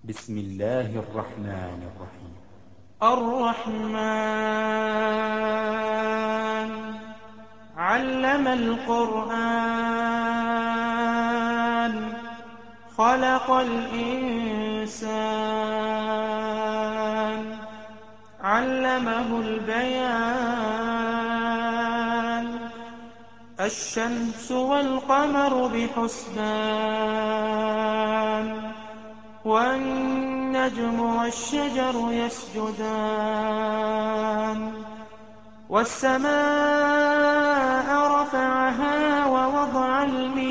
بسم الله الرحمن الرحيم. الرحمن علم القرآن خلق الإنسان علمه البيان الشمس والقمر بحسبان والنجم والشجر يسجدان والسماء رفعها ووضع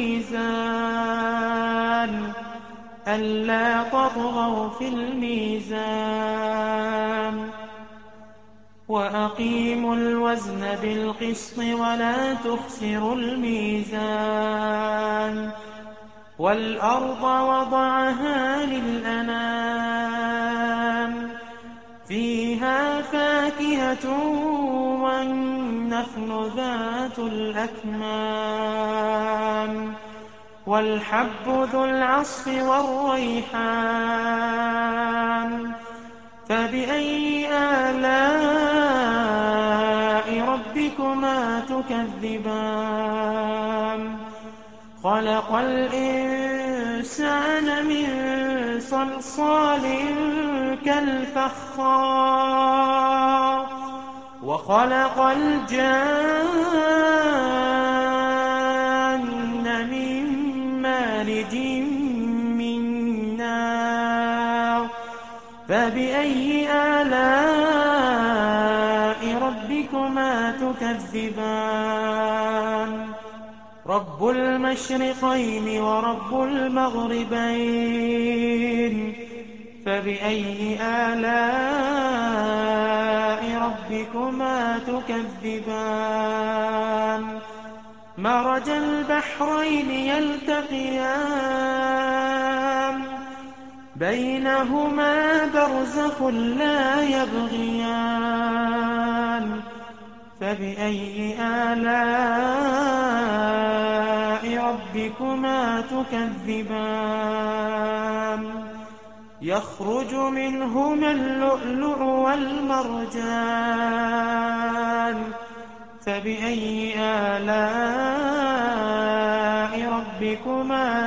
الميزان ألا تطغوا في الميزان وأقيموا الوزن بالقسط ولا تخسروا الميزان والأرض وضعها للأنام فيها فاكهة والنخل ذات الأكمام والحب ذو العصف والريحان فبأي آلاء ربكما تكذبان خلق الإنسان من صلصال كالفخار وخلق الجان من مارج من نار فبأي آلاء ربكما تكذبان رب المشرقين ورب المغربين فبأي آلاء ربكما تكذبان مرج البحرين يلتقيان بينهما برزخ لا يبغيان فبأي آلاء ربكما تكذبان يخرج منهما اللؤلؤ والمرجان فبأي آلاء ربكما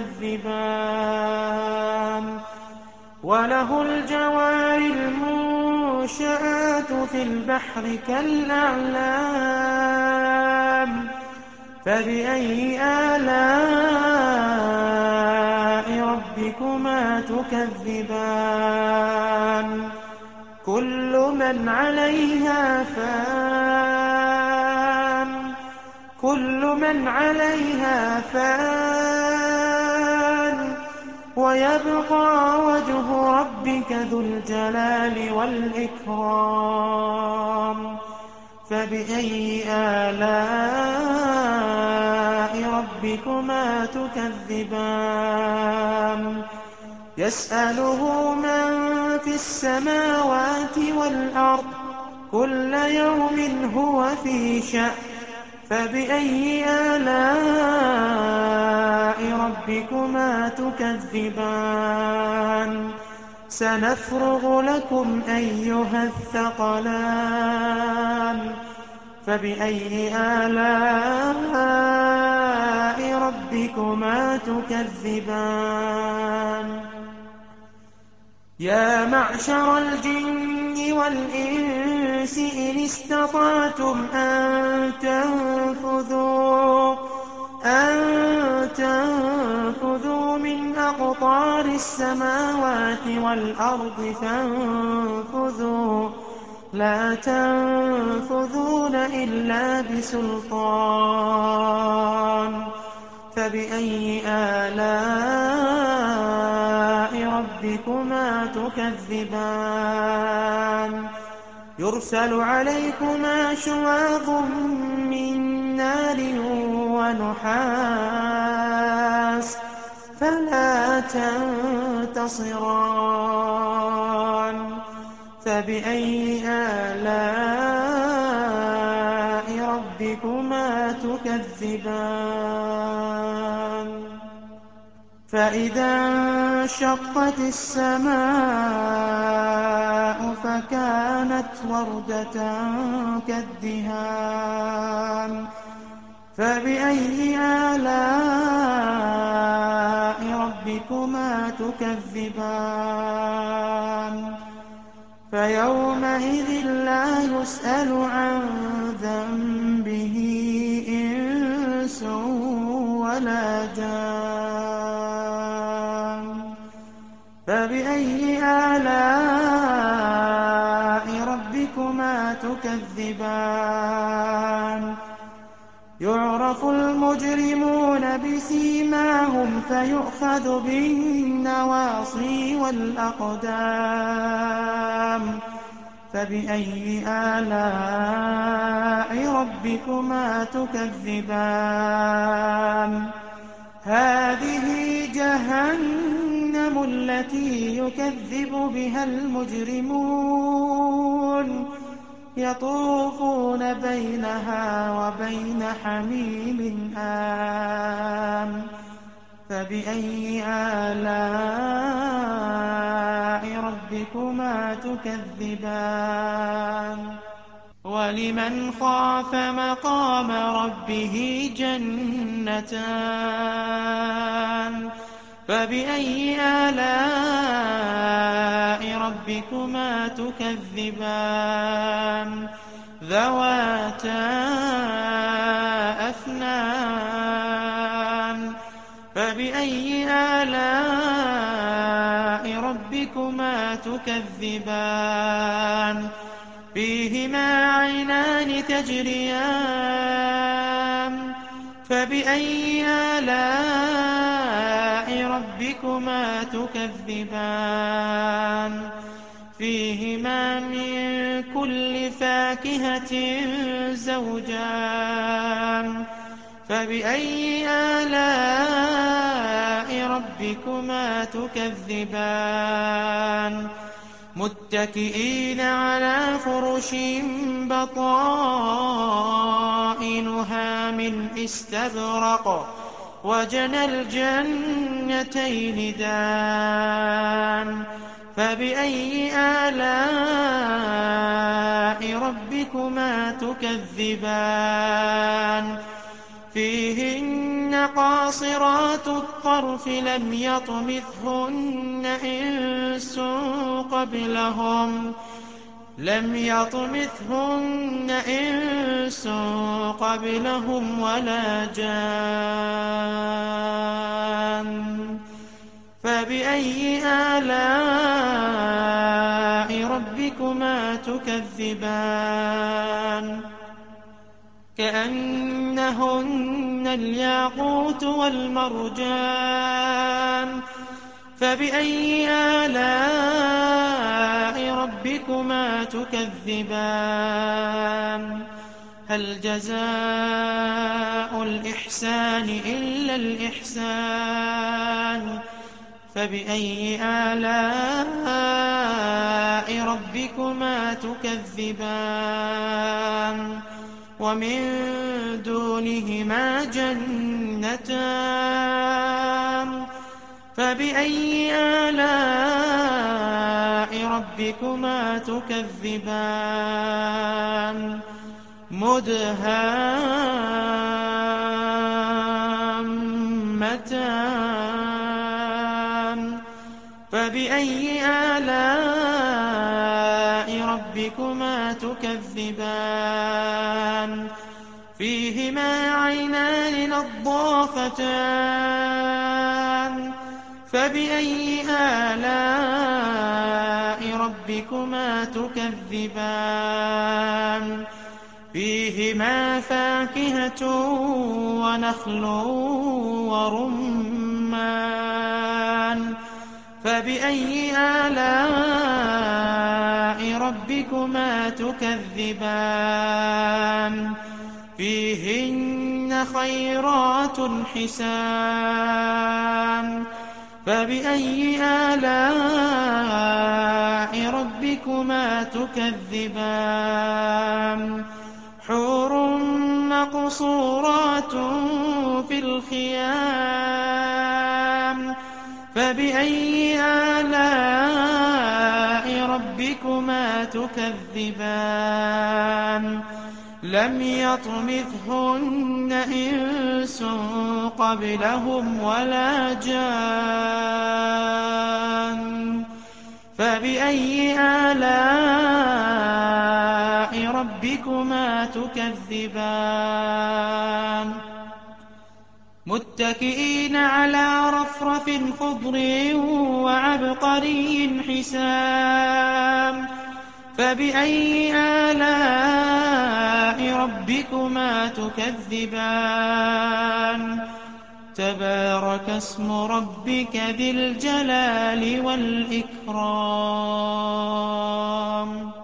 تكذبان وله الجوار المنشآت في البحر كالأعلام فبأي آلاء ربكما تكذبان كل من عليها فان ويبقى وجه ربك ذو الجلال والإكرام فبأي آلاء ربكما تكذبان يسأله من في السماوات والأرض كل يوم هو في شأن فبأي آلاء ربكما تكذبان سنفرغ لكم أيها الثقلان فبأي آلاء ربكما تكذبان يا معشر الجن والإنس إن استطعتم أن تنفذوا من أقطار السماوات والأرض فانفذوا لا تنفذون إلا بسلطان فبأي آلاء ربكما تكذبان يرسل عليكما شواظ من نار ونحاس فلا تنتصران فبأي آلاء ربكما تكذبان فإذا وانشقت السماء فكانت وردة كالدهان فبأي آلاء ربكما تكذبان فيومئذ لا يسأل عن ذنبه إنس ولا جان فبأي آلاء ربكما تكذبان يعرف المجرمون بسيماهم فيؤخذ بالنواصي والأقدام فبأي آلاء ربكما تكذبان هذه جهنم التي يكذب بها المجرمون يطوفون بينها وبين حميم آن فبأي آلاء ربكما تكذبان ولمن خاف مقام ربه جنتان فبأي آلاء ربكما تكذبان ذواتا أفنان فبأي آلاء ربكما تكذبان فيهما عينان تجريان فبأي آلاء ربكما تكذبان فيهما من كل فاكهة زوجان فبأي آلاء ربكما تكذبان متكئين على فرش بطائنها من استبرق وجنى الجنتين دان فبأي آلاء ربكما تكذبان فيهن قاصرات الطرف لم يطمثهن إنس قبلهم ولا جان فبأي آلاء ربكما تكذبان كأنهن الياقوت والمرجان فبأي آلاء ربكما تكذبان هل جزاء الإحسان إلا الإحسان فبأي آلاء ربكما تكذبان ومن دونهما جنتان فبأي آلاء ربكما تكذبان مدهامتان فبأي آلاء ربكما تكذبان فيهما عينان نضاختان فبأي آلاء ربكما تكذبان فيهما فاكهة ونخل ورمان فبأي آلاء ربكما تكذبان فيهن خيرات حسان فبأي آلاء ربكما تكذبان حور مقصورات في الخيام فبأي فبأي آلاء ربكما تكذبان لم يطمثهن إنس قبلهم ولا جان فبأي آلاء ربكما تكذبان متكئين على رفرف خضر وعبقري حسان فبأي آلاء ربكما تكذبان تبارك اسم ربك ذي الجلال والإكرام